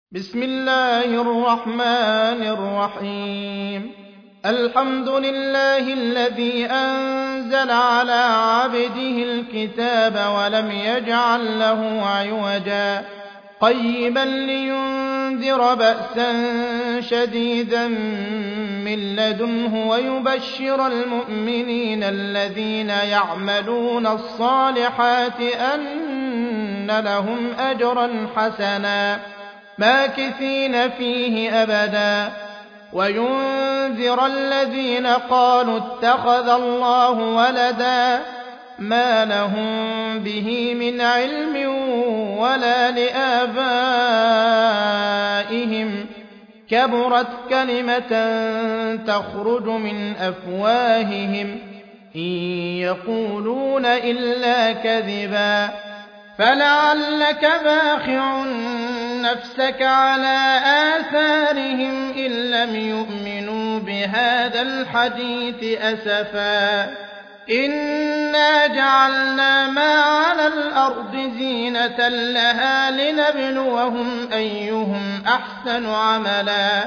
بسم الله الرحمن الرحيم الحمد لله الذي أنزل على عبده الكتاب ولم يجعل له عوجا قيما لينذر بأسا شديدا من لدنه ويبشر المؤمنين الذين يعملون الصالحات أن لهم أجرا حسنا ماكثين فيه أبدا وينذر الذين قالوا اتخذ الله ولدا ما لهم به من علم ولا لآبائهم كبرت كلمة تخرج من أفواههم إن يقولون إلا كذبا فلعلك باخع نفسك على آثارهم إن لم يؤمنوا بهذا الحديث أسفا إنا جعلنا ما على الأرض زينة لها لنبلوهم أيهم أحسن عملا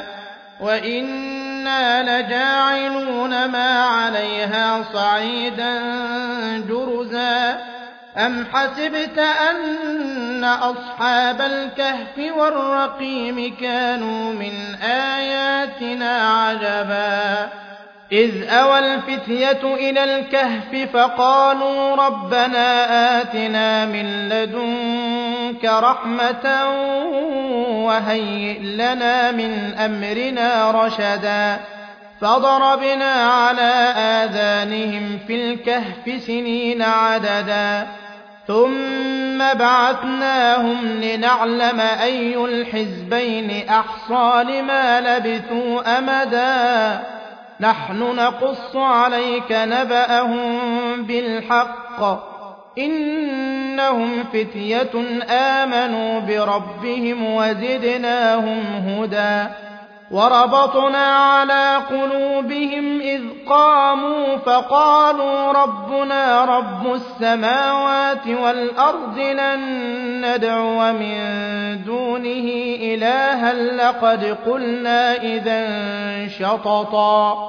وإنا لجاعلون ما عليها صعيدا جرزا أم حسبت أن أصحاب الكهف والرقيم كانوا من آياتنا عجبا إذ أوى الفتية إلى الكهف فقالوا ربنا آتنا من لدنك رحمة وهيئ لنا من أمرنا رشدا فضربنا على آذانهم في الكهف سنين عددا ثم بعثناهم لنعلم أي الحزبين أحصى لما لبثوا أمدا نحن نقص عليك نبأهم بالحق إنهم فتية آمنوا بربهم وزدناهم هدى وربطنا على قلوبهم إذ قاموا فقالوا ربنا رب السماوات والأرض لن ندعو من دونه إلها لقد قلنا إذا شططا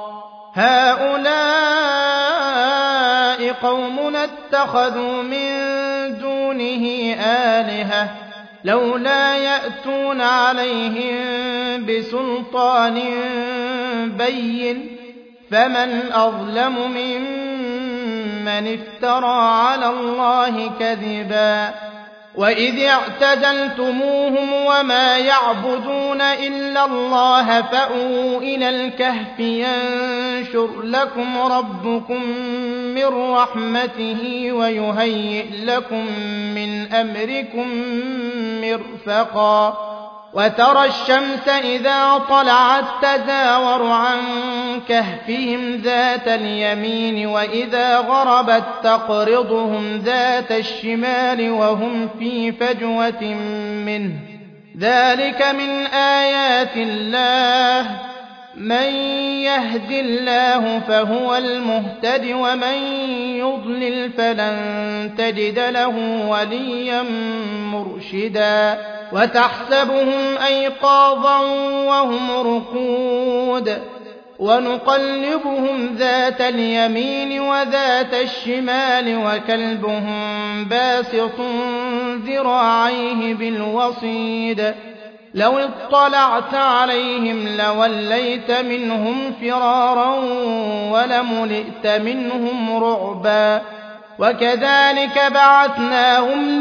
هؤلاء قومنا اتخذوا من دونه آلهة لولا يأتون عليهم بسلطان بين فمن أظلم ممن افترى على الله كذبا وإذ اعتزلتموهم وما يعبدون إلا الله فأووا إلى الكهف ينشر لكم ربكم من رحمته ويهيئ لكم من أمركم مرفقا وترى الشمس إذا طلعت تزاور عن كهفهم ذات اليمين وإذا غربت تقرضهم ذات الشمال وهم في فجوة منه ذلك من آيات الله من يهد الله فهو المهتد ومن يضلل فلن تجد له وليا مرشدا وتحسبهم أيقاظا وهم رقود ونقلبهم ذات اليمين وذات الشمال وكلبهم باسط ذراعيه بالوصيد لو اطلعت عليهم لوليت منهم فرارا ولملئت منهم رعبا وكذلك بعثناهم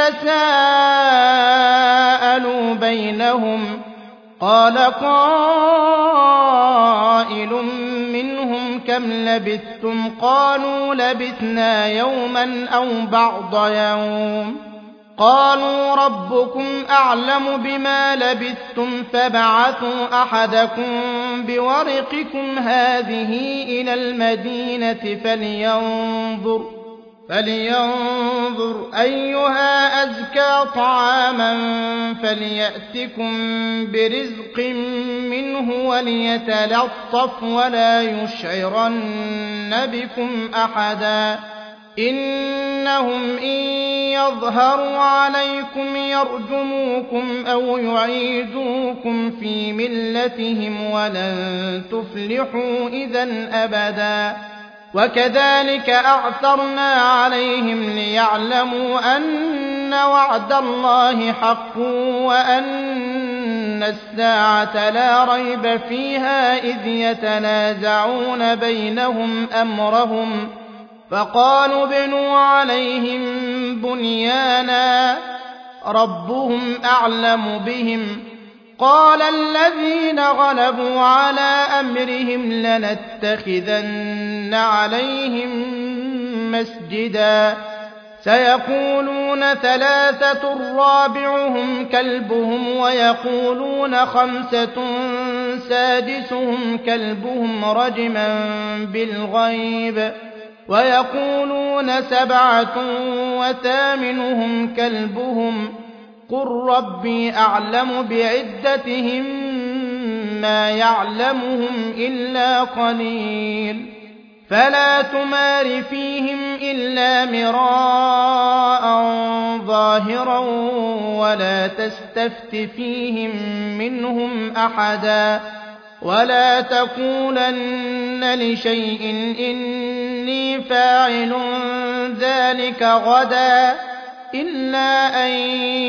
ليتساءلوا بينهم قال قائل منهم كم لبثتم قالوا لبثنا يوما أو بعض يوم قالوا ربكم أعلم بما لبثتم فابعثوا أحدكم بورقكم هذه إلى المدينة فلينظر أيها أزكى طعاما فليأتكم برزق منه وليتلطف ولا يشعرن بكم أحدا إنهم إن يظهروا عليكم يرجموكم أو يعيدوكم في ملتهم ولن تفلحوا إذا أبدا وكذلك أعثرنا عليهم ليعلموا أن وعد الله حق وأن الساعة لا ريب فيها إذ يتنازعون بينهم أمرهم فقالوا ابنوا عليهم بنيانا ربهم أعلم بهم قال الذين غلبوا على أمرهم لنتخذن عليهم مسجدا سيقولون ثلاثة رابعهم كلبهم ويقولون خمسة سادسهم كلبهم رجما بالغيب ويقولون سبعة وثامنهم كلبهم قل ربي أعلم بعدتهم ما يعلمهم إلا قليل فلا تمار فيهم إلا مراء ظاهرا ولا تستفت فيهم منهم أحدا ولا تقولن لشيء إني فاعل ذلك غدا إلا أن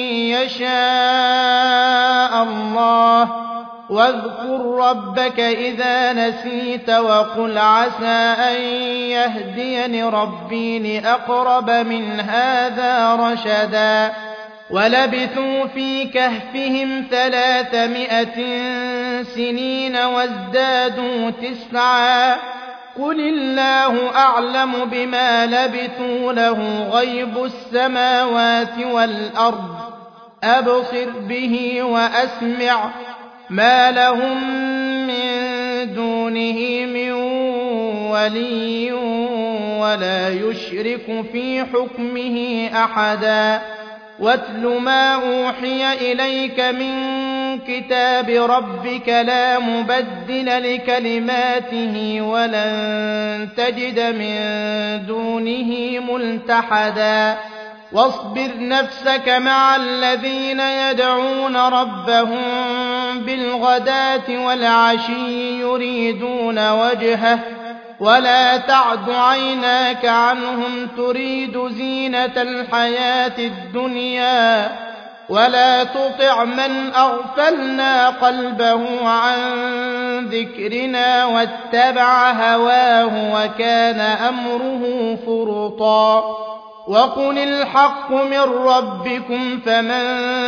يشاء الله واذكر ربك إذا نسيت وقل عسى أن يهديني ربي لأقرب من هذا رشدا ولبثوا في كهفهم 300 سنين وازدادوا 9 قل الله أعلم بما لبثوا له غيب السماوات والأرض أبصر به وأسمع ما لهم من دونه من ولي ولا يشرك في حكمه أحدا واتل ما أوحي إليك من كتاب ربك لا مبدل لكلماته ولن تجد من دونه ملتحدا واصبر نفسك مع الذين يدعون ربهم بالغداة والعشي يريدون وجهه ولا تعد عيناك عنهم تريد زينة الحياة الدنيا ولا تطع من أغفلنا قلبه عن ذكرنا واتبع هواه وكان أمره فرطا وقل الحق من ربكم فمن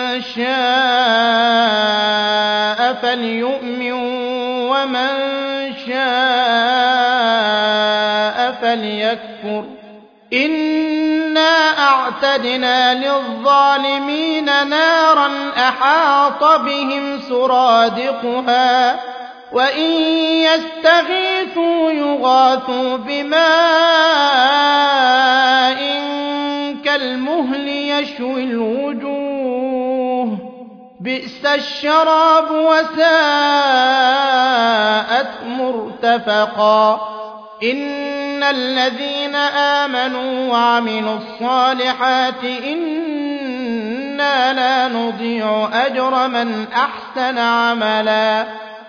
شاء فليؤمن ومن شاء فليكفر إنا أعتدنا للظالمين نارا أحاط بهم سرادقها وإن يستغيثوا يغاثوا بماء كالمهل يشوي الوجوه بئس الشراب وساءت مرتفقا إن الذين آمنوا وعملوا الصالحات إنا لا نضيع أجر من أحسن عملا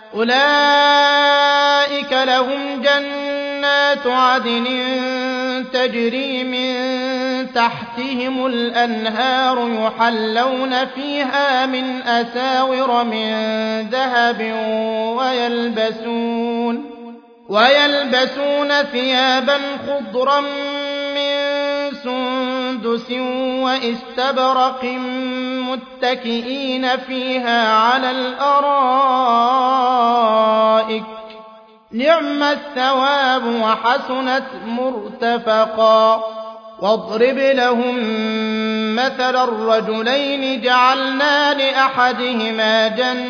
أولئك لهم جنات عدن تجري من تحتهم الأنهار يحلون فيها من أساور من ذهب ويلبسون ثيابا خضرا من سندس واستبرق متكئين فيها على الأرائك نعم الثواب وحسنت مرتفقا واضرب لهم مثل الرجلين جعلنا لأحدهما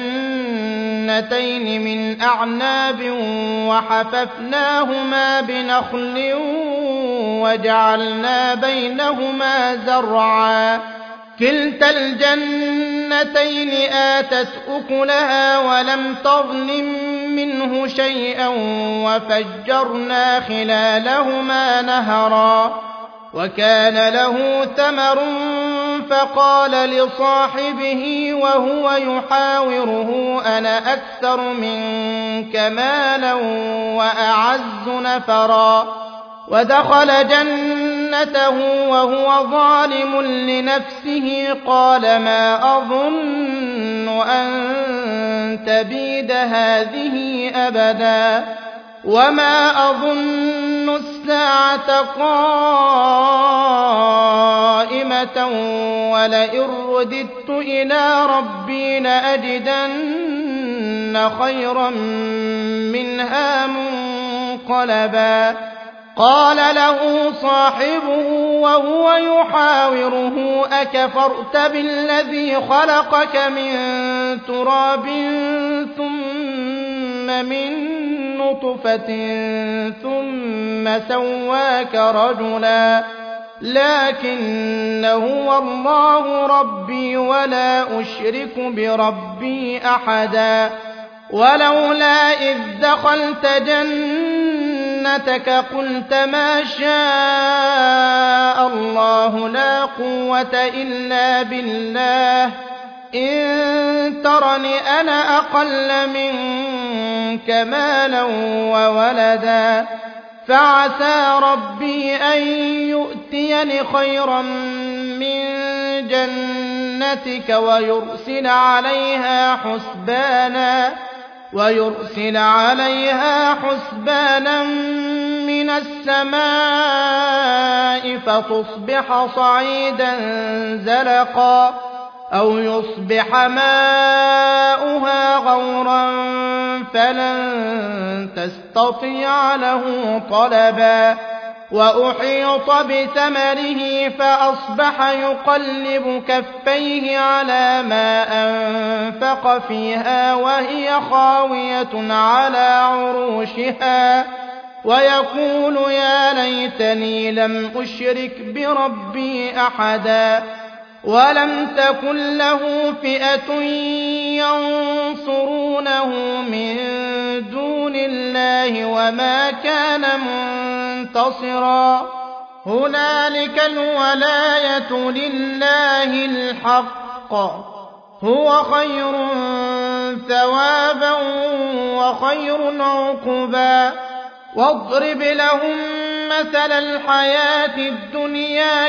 جنتين من أعناب وحففناهما بنخل وجعلنا بينهما زرعا كلتا الجنتين آتت أكلها ولم تظلم منه شيئا وفجرنا خلالهما نهرا وكان له ثمر فقال لصاحبه وهو يحاوره أنا أكثر منك مالا وأعز نفرا ودخل جنته وهو ظالم لنفسه قال ما أظن أن تبيد هذه أبدا وما أظن الساعة قائمة ولئن رددت إلى ربي لأجدن خيرا منها منقلبا قال له صاحبه وهو يحاوره أكفرت بالذي خلقك من تراب ثم من نطفة ثم سواك رجلا لكن هو الله ربي ولا أشرك بربي أحدا ولولا إذ دخلت جنتك قلت ما شاء الله لا قوة إلا بالله إن ترني أنا أقل منك مالا وولدا فعسى ربي أن يؤتيني خيرا من جنتك ويرسل عليها حسبانا من السماء فتصبح صعيدا زلقا أو يصبح ماؤها غورا فلن تستطيع له طلبا وأحيط بثمره فأصبح يقلب كفيه على ما أنفق فيها وهي خاوية على عروشها ويقول يا ليتني لم أشرك بربي أحدا ولم تكن له فئة ينصرونه من دون الله وما كان منتصرا هنالك الولاية لله الحق هو خير ثوابا وخير عقبا واضرب لهم مثل الحياة الدنيا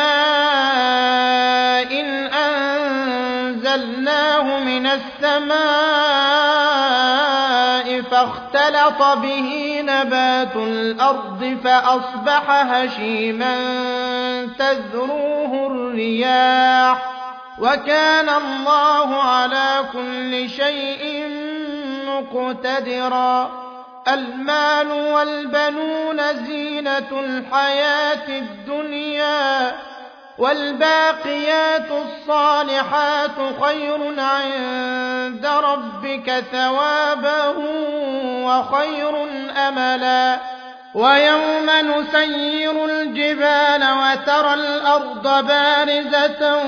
كماء أنزلناه من السماء فاختلط به نبات الأرض فأصبح هشيما تذروه الرياح وكان الله على كل شيء مقتدرا المال والبنون زينة الحياة الدنيا والباقيات الصالحات خير عند ربك ثوابا وخير أملا ويوم نسير الجبال وترى الأرض بارزة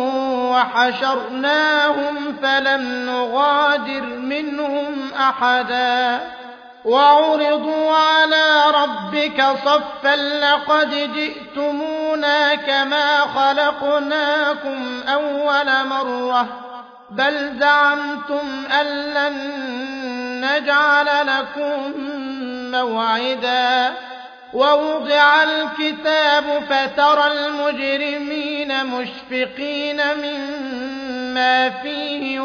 وحشرناهم فلم نغادر منهم أحدا وعرضوا على ربك صفا لقد جئتمونا كما خلقناكم أول مرة بل زعمتم أن لن نجعل لكم موعدا ووضع الكتاب فترى المجرمين مشفقين مما فيه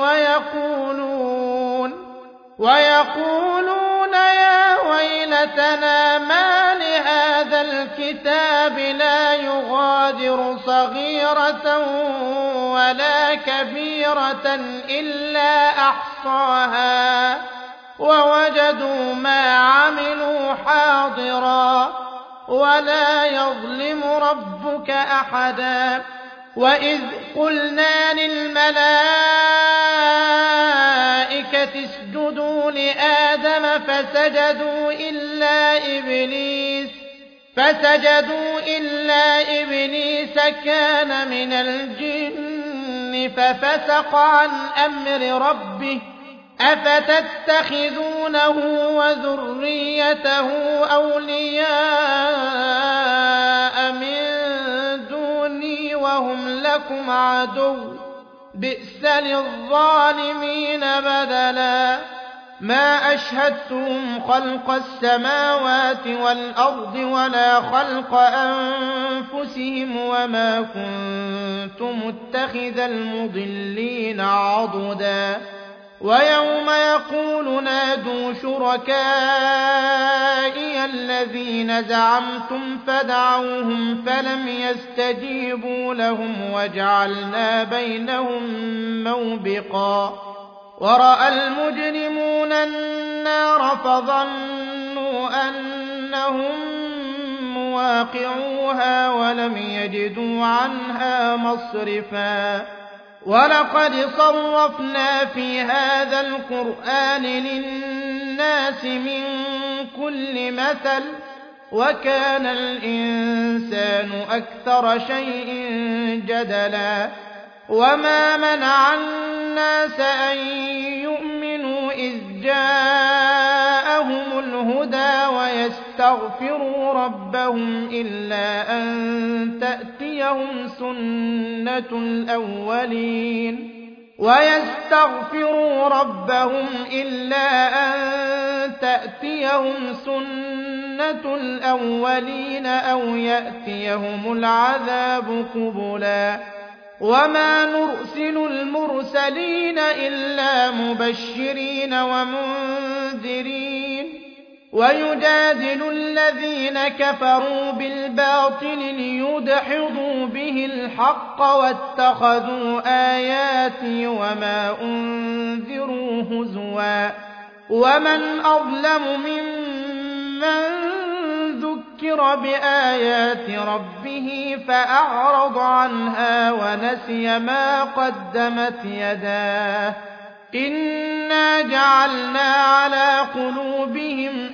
ويقولون يا ويلتنا ما لهذا الكتاب لا يغادر صغيرة ولا كبيرة إلا أحصاها ووجدوا ما عملوا حاضرا ولا يظلم ربك أحدا وإذ قلنا للملائكة اسجدوا لآدم فسجدوا إلا إبليس كان من الجن ففسق عن أمر ربه أفتتخذونه وذريته أولياء من لكم عدو بئس للظالمين بدلا ما أشهدتهم خلق السماوات والأرض ولا خلق أنفسهم وما كنت متخذ المضلين عضدا ويوم يقول نادوا شركائي الذين زعمتم فدعوهم فلم يستجيبوا لهم وجعلنا بينهم موبقا ورأى المجرمون النار فظنوا أنهم مواقعوها ولم يجدوا عنها مصرفا ولقد صرفنا في هذا القرآن للناس من كل مثل وكان الإنسان أكثر شيء جدلا وما منع الناس أن يؤمنوا إذ جاءهم الهدى ويستغفروا ربهم إلا أن تأتيهم سنة الأولين أو يأتيهم العذاب قبلا وما نرسل المرسلين إلا مبشرين ومنذرين ويجادل الذين كفروا بالباطل ليدحضوا به الحق واتخذوا آياتي وما أنذروا هزوا ومن أظلم ممن ذكر بآيات ربه فأعرض عنها ونسي ما قدمت يداه إنا جعلنا على قلوبهم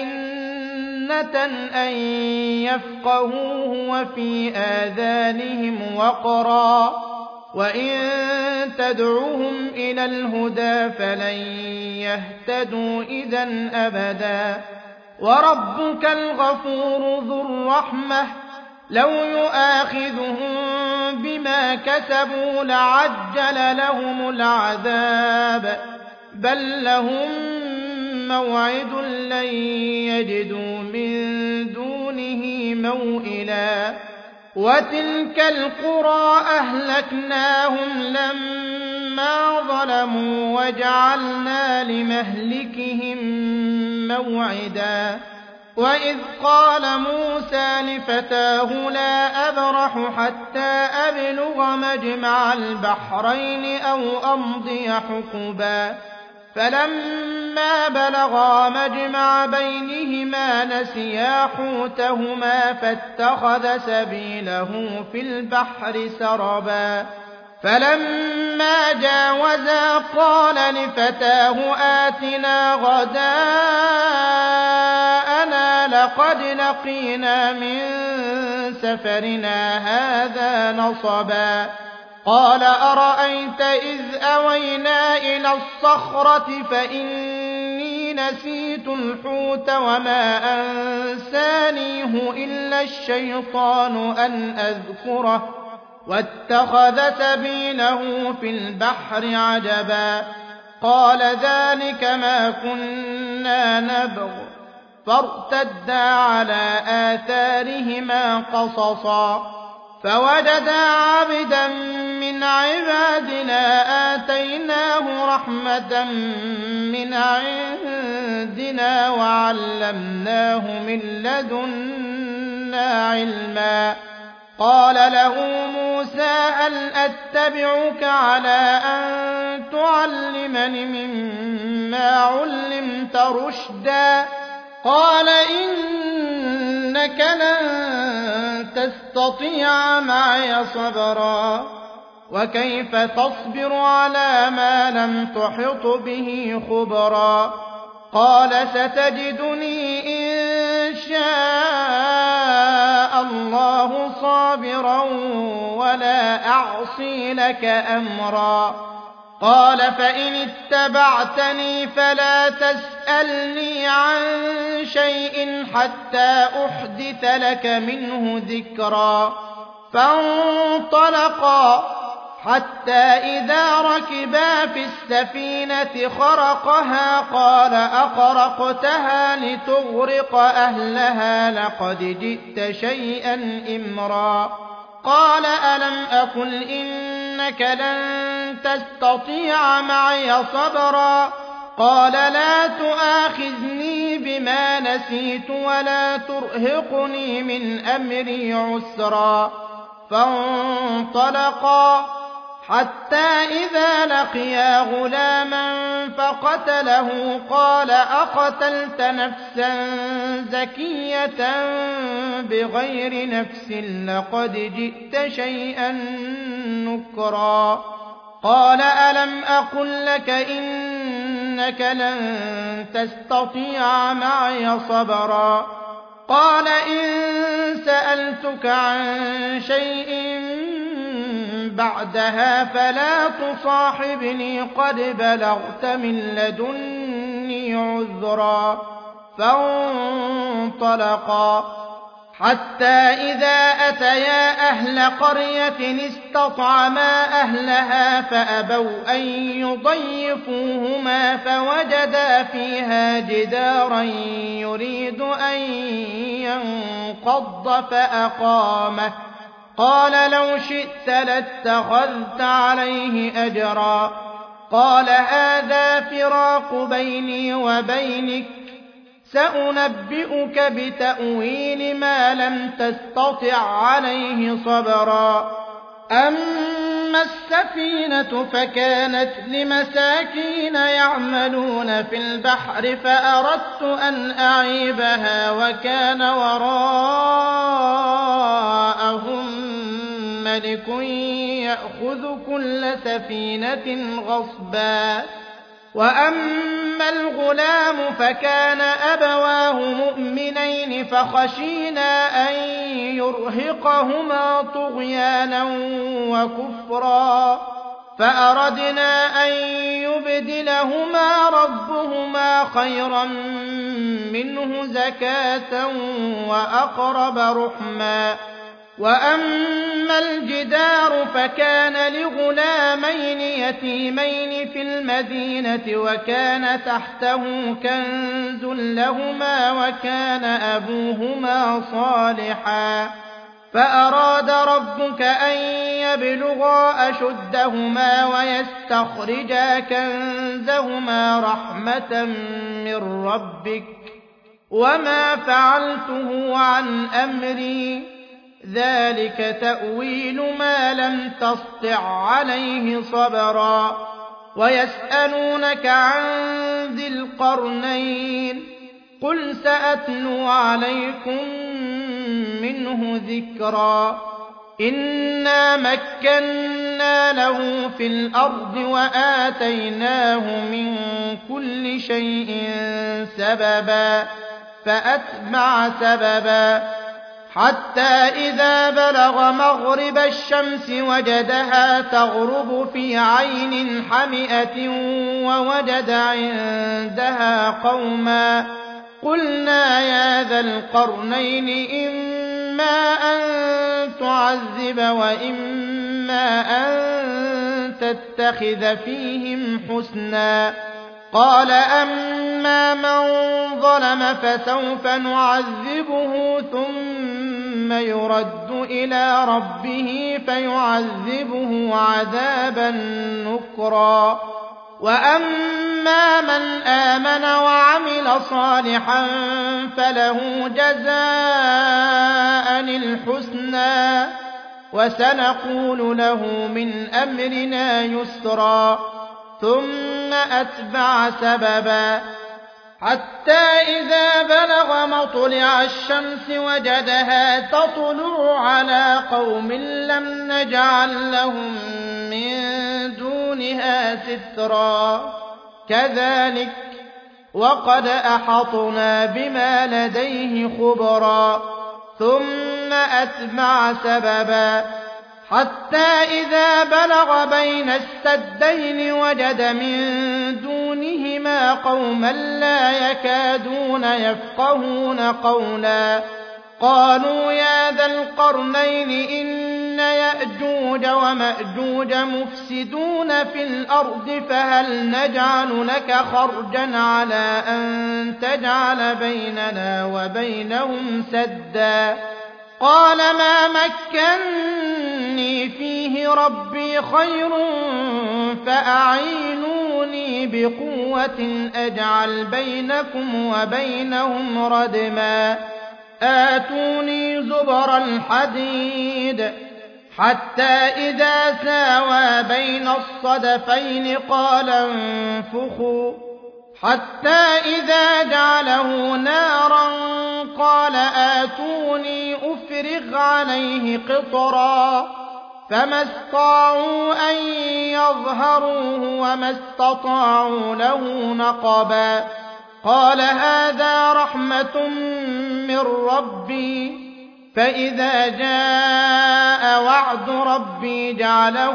أكنة أن يفقهوه وفي آذانهم وقرا وإن تدعوهم إلى الهدى فلن يهتدوا إذا أبدا وربك الغفور ذو الرحمة لو يؤاخذهم بما كسبوا لعجل لهم العذاب بل لهم موعد لن يجدوا من دونه موئلا وتلك القرى أهلكناهم لما ظلموا وجعلنا لمهلكهم موعدا وإذ قال موسى لفتاه لا أبرح حتى أبلغ مجمع البحرين أو أمضي حقبا فلما بلغا مجمع بينهما نسيا حوتهما فاتخذ سبيله في البحر سربا فلما جاوزا قال لفتاه آتنا غداءنا لقد لقينا من سفرنا هذا نصبا قال أرأيت إذ أوينا إلى الصخرة فإني نسيت الحوت وما أنسانيه إلا الشيطان أن أذكره واتخذ سبيله في البحر عجبا قال ذلك ما كنا نبغ فارتدا على آثارهما قصصا فوجدا عبدا من عبادنا آتيناه رحمة من عندنا وعلمناه من لدنا علما قال له موسى هل أتبعك على أن تعلمني مما علمت رشدا قال إنك لن تستطيع معي صبرا وكيف تصبر على ما لم تحط به خبرا قال ستجدني إن شاء الله صابرا ولا أعصي لك أمرا قال فإن اتبعتني فلا تسألني عن شيء حتى أحدث لك منه ذكرا فانطلقا حتى إذا ركبا في السفينة خرقها قال أخرقتها لتغرق أهلها لقد جئت شيئا إمرا قال ألم أقل إنك لن تستطيع معي صبرا قال لا تؤاخذني بما نسيت ولا ترهقني من أمري عسرا فانطلقا حتى إذا لقيا غلاما فقتله قال أقتلت نفسا زكية بغير نفس لقد جئت شيئا نكرا قال ألم أقل لك إنك لن تستطيع معي صبرا قال إن سألتك عن شيء بعدها فلا تصاحبني قد بلغت من لدني عذرا فانطلقا حتى إذا أتيا أهل قرية استطعما أهلها فأبوا أن يضيفوهما فوجدا فيها جدارا يريد أن ينقض فأقامه قال لو شئت لاتخذت عليه أجرا قال هذا فراق بيني وبينك سأنبئك بتأويل ما لم تستطع عليه صبرا أما السفينة فكانت لمساكين يعملون في البحر فأردت أن أعيبها وكان وراءهم ملك يأخذ كل سفينة غصبا وأما الغلام فكان أبواه مؤمنين فخشينا أن يرهقهما طغيانا وكفرا فأردنا أن يبدلهما ربهما خيرا منه زكاة وأقرب رحما وأما الجدار فكان لغلامين يتيمين في المدينة وكان تحته كنز لهما وكان أبوهما صالحا فأراد ربك أن يبلغا أشدهما ويستخرجا كنزهما رحمة من ربك وما فعلته عن أمري ذلك تأويل ما لم تسطع عليه صبرا ويسألونك عن ذي القرنين قل سأتلو عليكم منه ذكرا إنا مكنا له في الأرض وآتيناه من كل شيء سببا فأتبع سببا حتى إذا بلغ مغرب الشمس وجدها تغرب في عين حمئة ووجد عندها قوما قلنا يا ذا القرنين إما أن تعذب وإما أن تتخذ فيهم حسنا قال أما من ظلم فسوف نعذبه ثم يرد إلى ربه فيعذبه عذابا نكرا وأما من آمن وعمل صالحا فله جزاء الحسنى وسنقول له من أمرنا يسرا ثم أتبع سببا حتى إذا بلغ مطلع الشمس وجدها تطلع على قوم لم نجعل لهم من دونها سترا كذلك وقد أحطنا بما لديه خبرا ثم أتبع سببا حتى إذا بلغ بين السدين وجد من دونهما قوما لا يكادون يفقهون قولا قالوا يا ذا القرنين إن يأجوج ومأجوج مفسدون في الأرض فهل نجعل لك خرجا على أن تجعل بيننا وبينهم سدا قال ما مكني فيه ربي خير فأعينوني بقوة أجعل بينكم وبينهم ردما آتوني زبر الحديد حتى إذا ساوى بين الصدفين قال انفخوا حتى إذا جعله نارا قال آتوني أفرغ عليه قطرا فما استطاعوا أن يظهروه وما استطاعوا له نقبا قال هذا رحمة من ربي فإذا جاء وعد ربي جعله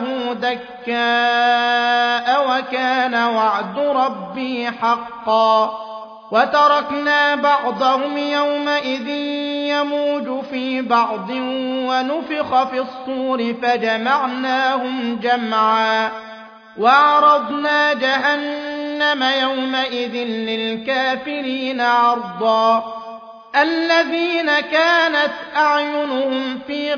دكاء وكان وعد ربي حقا وتركنا بعضهم يومئذ يموج في بعض ونفخ في الصور فجمعناهم جمعا وعرضنا جهنم يومئذ للكافرين عرضا الذين كانت أعينهم في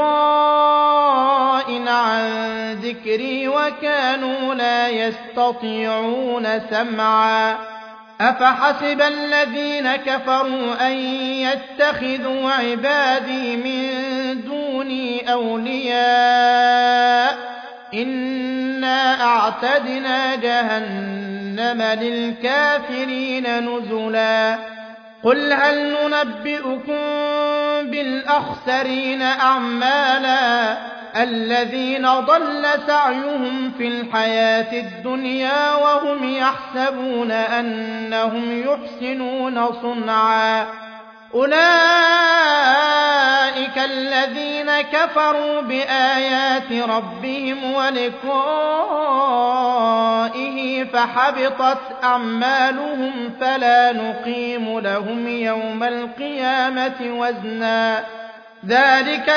غطاء عن ذكري وكانوا لا يستطيعون سمعا أفحسب الذين كفروا أن يتخذوا عبادي من دوني أولياء إنا أعتدنا جهنم للكافرين نزلا قل هل ننبئكم بالأخسرين أعمالا الذين ضل سعيهم في الحياة الدنيا وهم يحسبون أنهم يحسنون صنعا أولئك الذين كفروا بآيات ربهم ولقائه فحبطت أعمالهم فلا نقيم لهم يوم القيامة وزنا ذلك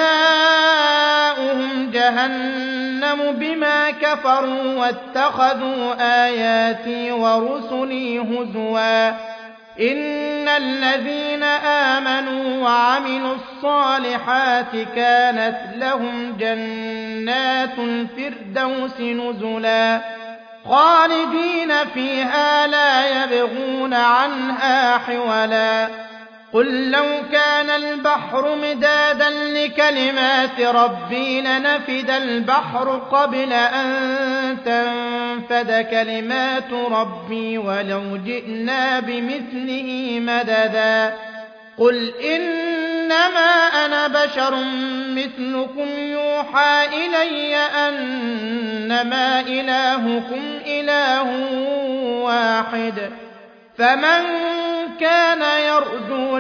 جزاؤهم جهنم بما كفروا واتخذوا آياتي ورسلي هزوا إن الذين آمنوا وعملوا الصالحات كانت لهم جنات الفردوس نزلا خالدين فيها لا يبغون عنها حولا قل لو كان البحر مدادا لكلمات ربي لنفد البحر قبل أن تنفد كلمات ربي ولو جئنا بمثله مددا قل إنما أنا بشر مثلكم يوحى إلي أنما إلهكم إله واحد فمن كان يرجو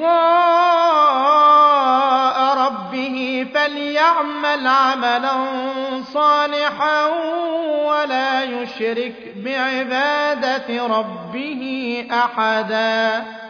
لقاء ربه فليعمل عملا صالحا ولا يشرك بعبادة ربه أحدا